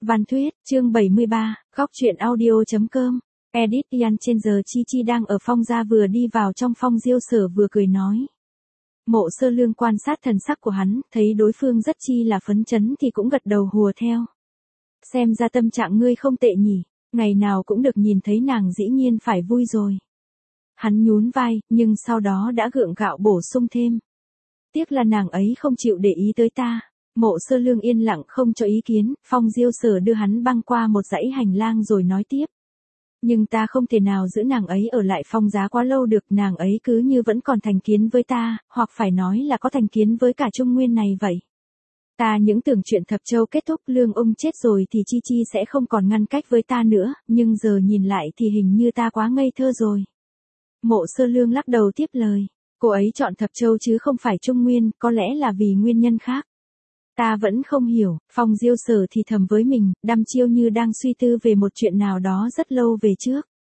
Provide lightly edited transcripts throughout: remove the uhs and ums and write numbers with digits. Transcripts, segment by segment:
Văn Thuyết, chương 73, góc truyện audio.com. Edit Yan trên giờ Chi đang ở Phong gia vừa đi vào trong Phong Diêu Sở vừa cười nói. Mộ Sơ Lương quan sát thần sắc của hắn, thấy đối phương rất chi là phấn chấn thì cũng gật đầu hùa theo. Xem ra tâm trạng ngươi không tệ nhỉ, ngày nào cũng được nhìn thấy nàng dĩ nhiên phải vui rồi. Hắn nhún vai, nhưng sau đó đã gượng gạo bổ sung thêm. Tiếc là nàng ấy không chịu để ý tới ta. Mộ Sơ Lương yên lặng không cho ý kiến, Phong Diêu Sở đưa hắn băng qua một dãy hành lang rồi nói tiếp. Nhưng ta không thể nào giữ nàng ấy ở lại Phong gia quá lâu được, nàng ấy cứ như vẫn còn thành kiến với ta, hoặc phải nói là có thành kiến với cả Trung Nguyên này vậy. Ta những tưởng chuyện Thập Châu kết thúc, Lương ông chết rồi thì Chi sẽ không còn ngăn cách với ta nữa, nhưng giờ nhìn lại thì hình như ta quá ngây thơ rồi. Mộ Sơ Lương lắc đầu tiếp lời, cô ấy chọn Thập Châu chứ không phải Trung Nguyên, có lẽ là vì nguyên nhân khác. Ta vẫn không hiểu. Phong Diêu Sở thì thầm với mình, đăm chiêu như đang suy tư về một chuyện nào đó rất lâu về trước.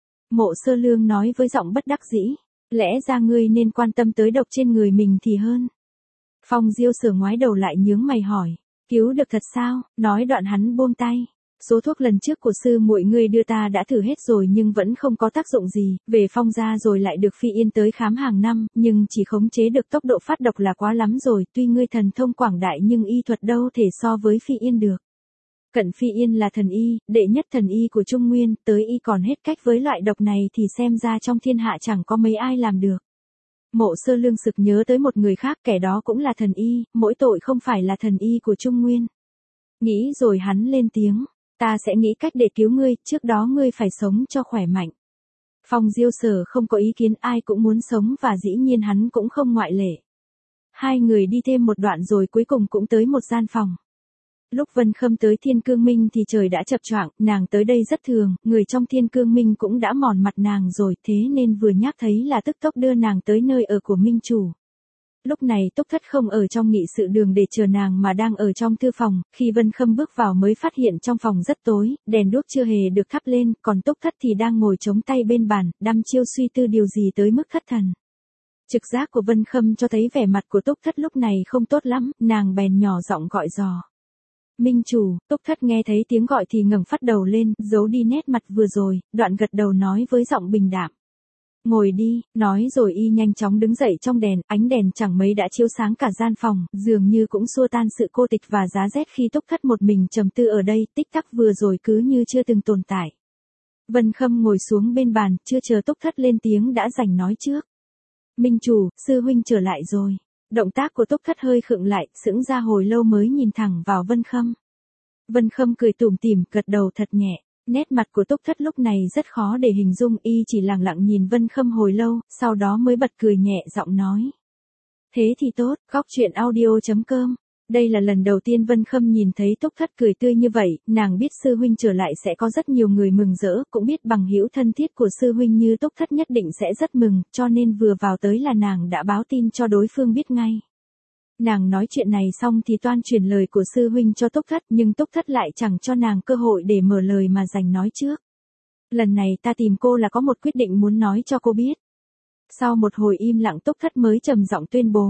Mộ Sơ Lương nói với giọng bất đắc dĩ, lẽ ra ngươi nên quan tâm tới độc trên người mình thì hơn. Phong Diêu Sở ngoái đầu lại nhướng mày hỏi, cứu được thật sao? Nói đoạn hắn buông tay. Số thuốc lần trước của sư muội ngươi đưa ta đã thử hết rồi nhưng vẫn không có tác dụng gì, về Phong gia rồi lại được Phi Yên tới khám hàng năm, nhưng chỉ khống chế được tốc độ phát độc là quá lắm rồi, tuy ngươi thần thông quảng đại nhưng y thuật đâu thể so với Phi Yên được. Cận Phi Yên là thần y, đệ nhất thần y của Trung Nguyên, tới y còn hết cách với loại độc này thì xem ra trong thiên hạ chẳng có mấy ai làm được. Mộ Sơ Lương sực nhớ tới một người khác, kẻ đó cũng là thần y, mỗi tội không phải là thần y của Trung Nguyên. Nghĩ rồi hắn lên tiếng. Ta sẽ nghĩ cách để cứu ngươi, trước đó ngươi phải sống cho khỏe mạnh. Phong Diêu Sở không có ý kiến, ai cũng muốn sống và dĩ nhiên hắn cũng không ngoại lệ. Hai người đi thêm một đoạn rồi cuối cùng cũng tới một gian phòng. Lúc Vân Khâm tới Thiên Cương Minh thì trời đã chập choạng, nàng tới đây rất thường, người trong Thiên Cương Minh cũng đã mòn mặt nàng rồi, thế nên vừa nhắc thấy là tức tốc đưa nàng tới nơi ở của Minh Chủ. Lúc này Túc Thất không ở trong nghị sự đường để chờ nàng mà đang ở trong thư phòng, khi Vân Khâm bước vào mới phát hiện trong phòng rất tối, đèn đuốc chưa hề được thắp lên, còn Túc Thất thì đang ngồi chống tay bên bàn, đăm chiêu suy tư điều gì tới mức thất thần. Trực giác của Vân Khâm cho thấy vẻ mặt của Túc Thất lúc này không tốt lắm, nàng bèn nhỏ giọng gọi dò. Minh Chủ. Túc Thất nghe thấy tiếng gọi thì ngẩng phát đầu lên, giấu đi nét mặt vừa rồi, đoạn gật đầu nói với giọng bình đạm. Ngồi đi, nói rồi y nhanh chóng đứng dậy trong đèn, ánh đèn chẳng mấy đã chiếu sáng cả gian phòng, dường như cũng xua tan sự cô tịch và giá rét khi Túc Thất một mình trầm tư ở đây, tích tắc vừa rồi cứ như chưa từng tồn tại. Vân Khâm ngồi xuống bên bàn, chưa chờ Túc Thất lên tiếng đã rảnh nói trước. Minh Chủ, sư huynh trở lại rồi. Động tác của Túc Thất hơi khựng lại, sững ra hồi lâu mới nhìn thẳng vào Vân Khâm. Vân Khâm cười tủm tỉm, gật đầu thật nhẹ. Nét mặt của Túc Thất lúc này rất khó để hình dung, y chỉ lặng lặng nhìn Vân Khâm hồi lâu, sau đó mới bật cười nhẹ giọng nói. Thế thì tốt, góc truyện audio.com. Đây là lần đầu tiên Vân Khâm nhìn thấy Túc Thất cười tươi như vậy, nàng biết sư huynh trở lại sẽ có rất nhiều người mừng rỡ, cũng biết bằng hữu thân thiết của sư huynh như Túc Thất nhất định sẽ rất mừng, cho nên vừa vào tới là nàng đã báo tin cho đối phương biết ngay. Nàng nói chuyện này xong thì toan truyền lời của sư huynh cho Túc Thất, nhưng Túc Thất lại chẳng cho nàng cơ hội để mở lời mà giành nói trước. Lần này ta tìm cô là có một quyết định muốn nói cho cô biết. Sau một hồi im lặng Túc Thất mới trầm giọng tuyên bố.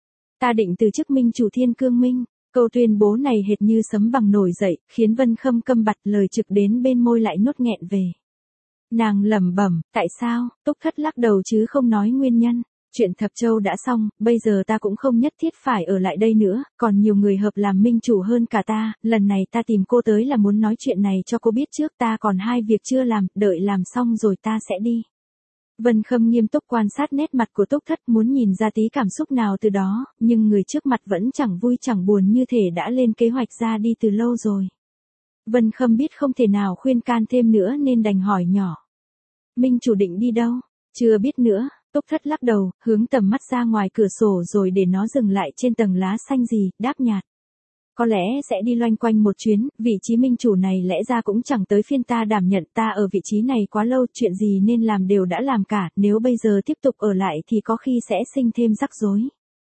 Ta định từ chức Minh Chủ Thiên Cương Minh. Câu tuyên bố này hệt như sấm bằng nổi dậy, khiến Vân Khâm câm bặt, lời trực đến bên môi lại nuốt nghẹn về. Nàng lẩm bẩm, tại sao? Túc Thất lắc đầu chứ không nói nguyên nhân. Chuyện Thập Châu đã xong, bây giờ ta cũng không nhất thiết phải ở lại đây nữa, còn nhiều người hợp làm minh chủ hơn cả ta, lần này ta tìm cô tới là muốn nói chuyện này cho cô biết trước, ta còn hai việc chưa làm, đợi làm xong rồi ta sẽ đi. Vân Khâm nghiêm túc quan sát nét mặt của Túc Thất, muốn nhìn ra tí cảm xúc nào từ đó, nhưng người trước mặt vẫn chẳng vui chẳng buồn, như thể đã lên kế hoạch ra đi từ lâu rồi. Vân Khâm biết không thể nào khuyên can thêm nữa nên đành hỏi nhỏ. Minh Chủ định đi đâu? Chưa biết nữa. Túc Thất lắc đầu, hướng tầm mắt ra ngoài cửa sổ rồi để nó dừng lại trên tầng lá xanh gì, đáp nhạt. Có lẽ sẽ đi loanh quanh một chuyến, vị trí Minh Chủ này lẽ ra cũng chẳng tới phiên ta đảm nhận, ta ở vị trí này quá lâu, chuyện gì nên làm đều đã làm cả, nếu bây giờ tiếp tục ở lại thì có khi sẽ sinh thêm rắc rối.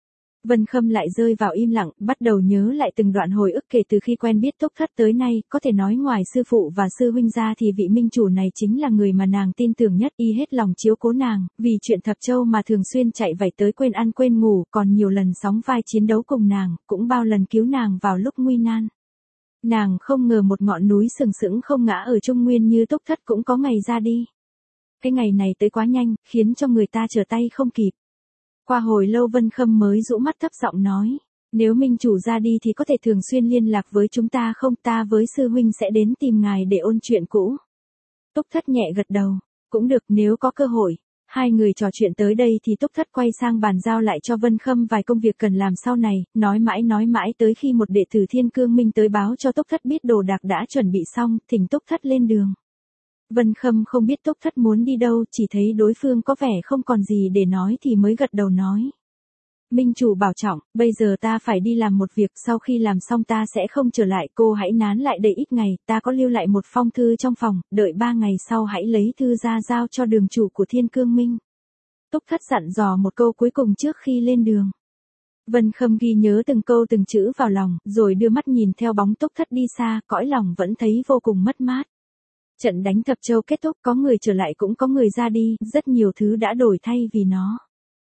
Vân Khâm lại rơi vào im lặng, bắt đầu nhớ lại từng đoạn hồi ức kể từ khi quen biết Túc Thất tới nay, có thể nói ngoài sư phụ và sư huynh ra thì vị Minh Chủ này chính là người mà nàng tin tưởng nhất, y hết lòng chiếu cố nàng, vì chuyện Thập Châu mà thường xuyên chạy vạy tới quên ăn quên ngủ, còn nhiều lần sóng vai chiến đấu cùng nàng, cũng bao lần cứu nàng vào lúc nguy nan. Nàng không ngờ một ngọn núi sừng sững không ngã ở Trung Nguyên như Túc Thất cũng có ngày ra đi. Cái ngày này tới quá nhanh, khiến cho người ta trở tay không kịp. Qua hồi lâu Vân Khâm mới rũ mắt thấp giọng nói, nếu minh chủ ra đi thì có thể thường xuyên liên lạc với chúng ta không, ta với sư huynh sẽ đến tìm ngài để ôn chuyện cũ. Túc Thất nhẹ gật đầu, cũng được nếu có cơ hội. Hai người trò chuyện tới đây thì Túc Thất quay sang bàn giao lại cho Vân Khâm vài công việc cần làm sau này, nói mãi tới khi một đệ tử Thiên Cương Minh tới báo cho Túc Thất biết đồ đạc đã chuẩn bị xong, thỉnh Túc Thất lên đường. Vân Khâm không biết Túc Thất muốn đi đâu, chỉ thấy đối phương có vẻ không còn gì để nói thì mới gật đầu nói. Minh chủ bảo trọng, bây giờ ta phải đi làm một việc, sau khi làm xong ta sẽ không trở lại, cô hãy nán lại đây ít ngày, ta có lưu lại một phong thư trong phòng, đợi 3 ngày sau hãy lấy thư ra giao cho đường chủ của Thiên Cương Minh. Túc Thất dặn dò một câu cuối cùng trước khi lên đường. Vân Khâm ghi nhớ từng câu từng chữ vào lòng, rồi đưa mắt nhìn theo bóng Túc Thất đi xa, cõi lòng vẫn thấy vô cùng mất mát. Trận đánh Thập Châu kết thúc, có người trở lại cũng có người ra đi, rất nhiều thứ đã đổi thay vì nó.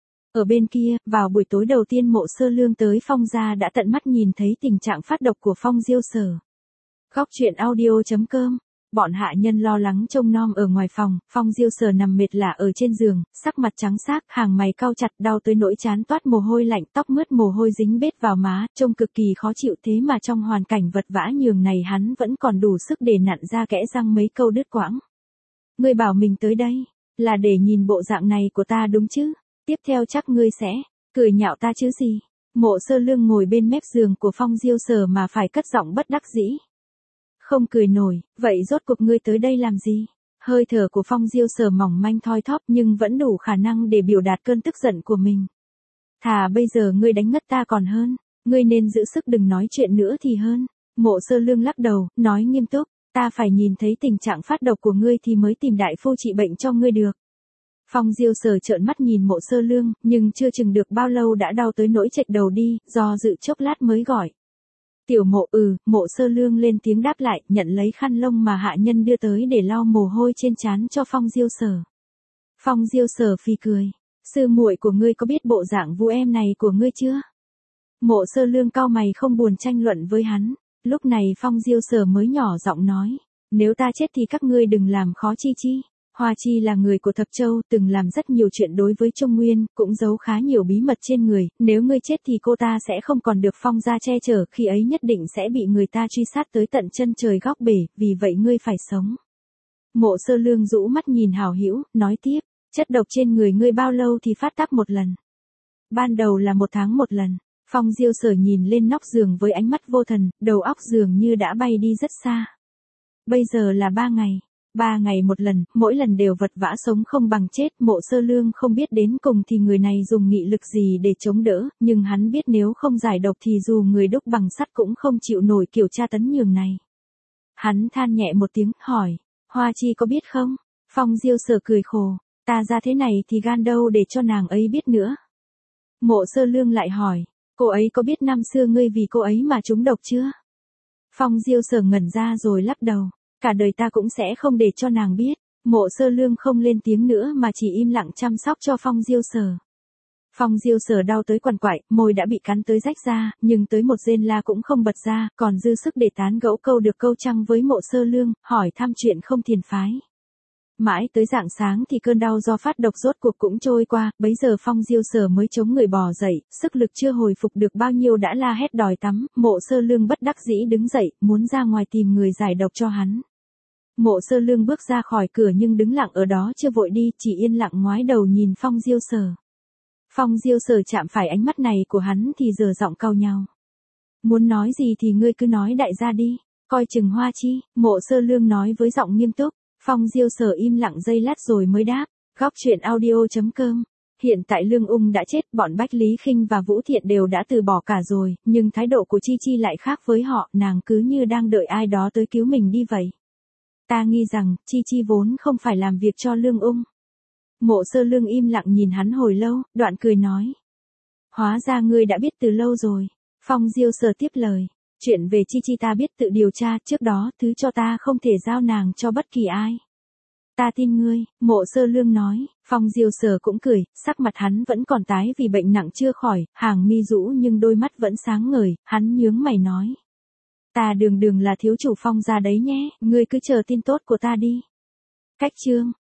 Ở bên kia, vào buổi tối đầu tiên Mộ Sơ Lương tới Phong gia đã tận mắt nhìn thấy tình trạng phát độc của Phong Diêu Sở. Góc truyện audio.com. Bọn hạ nhân lo lắng trông nom ở ngoài phòng, Phong Diêu Sở nằm mệt lả ở trên giường, sắc mặt trắng xác, hàng mày cau chặt, đau tới nỗi trán toát mồ hôi lạnh, tóc mướt mồ hôi dính bết vào má, trông cực kỳ khó chịu, thế mà trong hoàn cảnh vật vã nhường này hắn vẫn còn đủ sức để nặn ra kẽ răng mấy câu đứt quãng. Ngươi bảo mình tới đây, là để nhìn bộ dạng này của ta đúng chứ? Tiếp theo chắc ngươi sẽ cười nhạo ta chứ gì? Mộ Sơ Lương ngồi bên mép giường của Phong Diêu Sở mà phải cất giọng bất đắc dĩ. Không cười nổi, vậy rốt cuộc ngươi tới đây làm gì? Hơi thở của Phong Diêu Sở mỏng manh thoi thóp nhưng vẫn đủ khả năng để biểu đạt cơn tức giận của mình. Thà bây giờ ngươi đánh ngất ta còn hơn, ngươi nên giữ sức đừng nói chuyện nữa thì hơn. Mộ Sơ Lương lắc đầu, nói nghiêm túc, ta phải nhìn thấy tình trạng phát độc của ngươi thì mới tìm đại phu trị bệnh cho ngươi được. Phong Diêu Sở trợn mắt nhìn Mộ Sơ Lương, nhưng chưa chừng được bao lâu đã đau tới nỗi chệch đầu đi, do dự chốc lát mới gọi. Tiểu Mộ. Mộ Sơ Lương lên tiếng đáp lại, nhận lấy khăn lông mà hạ nhân đưa tới để lau mồ hôi trên trán cho Phong Diêu Sở. Phong Diêu Sở phì cười, sư muội của ngươi có biết bộ dạng vu em này của ngươi chưa? Mộ Sơ Lương cau mày không buồn tranh luận với hắn, lúc này Phong Diêu Sở mới nhỏ giọng nói, nếu ta chết thì các ngươi đừng làm khó Chi Chi. Hoa Chi là người của Thập Châu, từng làm rất nhiều chuyện đối với Trung Nguyên, cũng giấu khá nhiều bí mật trên người, nếu ngươi chết thì cô ta sẽ không còn được Phong gia che chở, khi ấy nhất định sẽ bị người ta truy sát tới tận chân trời góc bể, vì vậy ngươi phải sống. Mộ Sơ Lương rũ mắt nhìn hảo hữu, nói tiếp, chất độc trên người ngươi bao lâu thì phát tác một lần? Ban đầu là 1 tháng một lần. Phong Diêu Sở nhìn lên nóc giường với ánh mắt vô thần, đầu óc dường như đã bay đi rất xa. Bây giờ là 3 ngày. 3 ngày một lần, mỗi lần đều vật vã sống không bằng chết. Mộ Sơ Lương không biết đến cùng thì người này dùng nghị lực gì để chống đỡ, nhưng hắn biết nếu không giải độc thì dù người đúc bằng sắt cũng không chịu nổi kiểu tra tấn nhường này. Hắn than nhẹ một tiếng, hỏi, Hoa Chi có biết không? Phong Diêu Sở cười khổ, ta ra thế này thì gan đâu để cho nàng ấy biết nữa. Mộ Sơ Lương lại hỏi, cô ấy có biết năm xưa ngươi vì cô ấy mà trúng độc chưa? Phong Diêu Sở ngẩn ra rồi lắc đầu. Cả đời ta cũng sẽ không để cho nàng biết. Mộ Sơ Lương không lên tiếng nữa mà chỉ im lặng chăm sóc cho Phong Diêu Sở. Phong Diêu Sở đau tới quằn quại, môi đã bị cắn tới rách ra, nhưng tới một rên la cũng không bật ra, còn dư sức để tán gẫu câu được câu trăng với Mộ Sơ Lương, hỏi thăm chuyện không thiền phái. Mãi tới rạng sáng thì cơn đau do phát độc rốt cuộc cũng trôi qua, bấy giờ Phong Diêu Sở mới chống người bò dậy, sức lực chưa hồi phục được bao nhiêu đã la hét đòi tắm. Mộ Sơ Lương bất đắc dĩ đứng dậy, muốn ra ngoài tìm người giải độc cho hắn. Mộ Sơ Lương bước ra khỏi cửa nhưng đứng lặng ở đó chưa vội đi, chỉ yên lặng ngoái đầu nhìn Phong Diêu Sở. Phong Diêu Sở chạm phải ánh mắt này của hắn thì giở giọng cau nhau. Muốn nói gì thì ngươi cứ nói đại ra đi, coi chừng Hoa Chi. Mộ Sơ Lương nói với giọng nghiêm túc. Phong Diêu Sở im lặng giây lát rồi mới đáp. Góc truyện audio.com. Hiện tại Lương Ung đã chết, bọn Bách Lý Khinh và Vũ Thiện đều đã từ bỏ cả rồi, nhưng thái độ của Chi Chi lại khác với họ, nàng cứ như đang đợi ai đó tới cứu mình đi vậy. Ta nghi rằng, Chi Chi vốn không phải làm việc cho Lương Ung. Mộ Sơ Lương im lặng nhìn hắn hồi lâu, đoạn cười nói. Hóa ra ngươi đã biết từ lâu rồi. Phong Diêu Sở tiếp lời. Chuyện về Chi Chi ta biết tự điều tra, trước đó thứ cho ta không thể giao nàng cho bất kỳ ai. Ta tin ngươi, Mộ Sơ Lương nói. Phong Diêu Sở cũng cười, sắc mặt hắn vẫn còn tái vì bệnh nặng chưa khỏi, hàng mi rũ nhưng đôi mắt vẫn sáng ngời, hắn nhướng mày nói. Ta đường đường là thiếu chủ Phong gia đấy nhé, ngươi cứ chờ tin tốt của ta đi. Khách trương,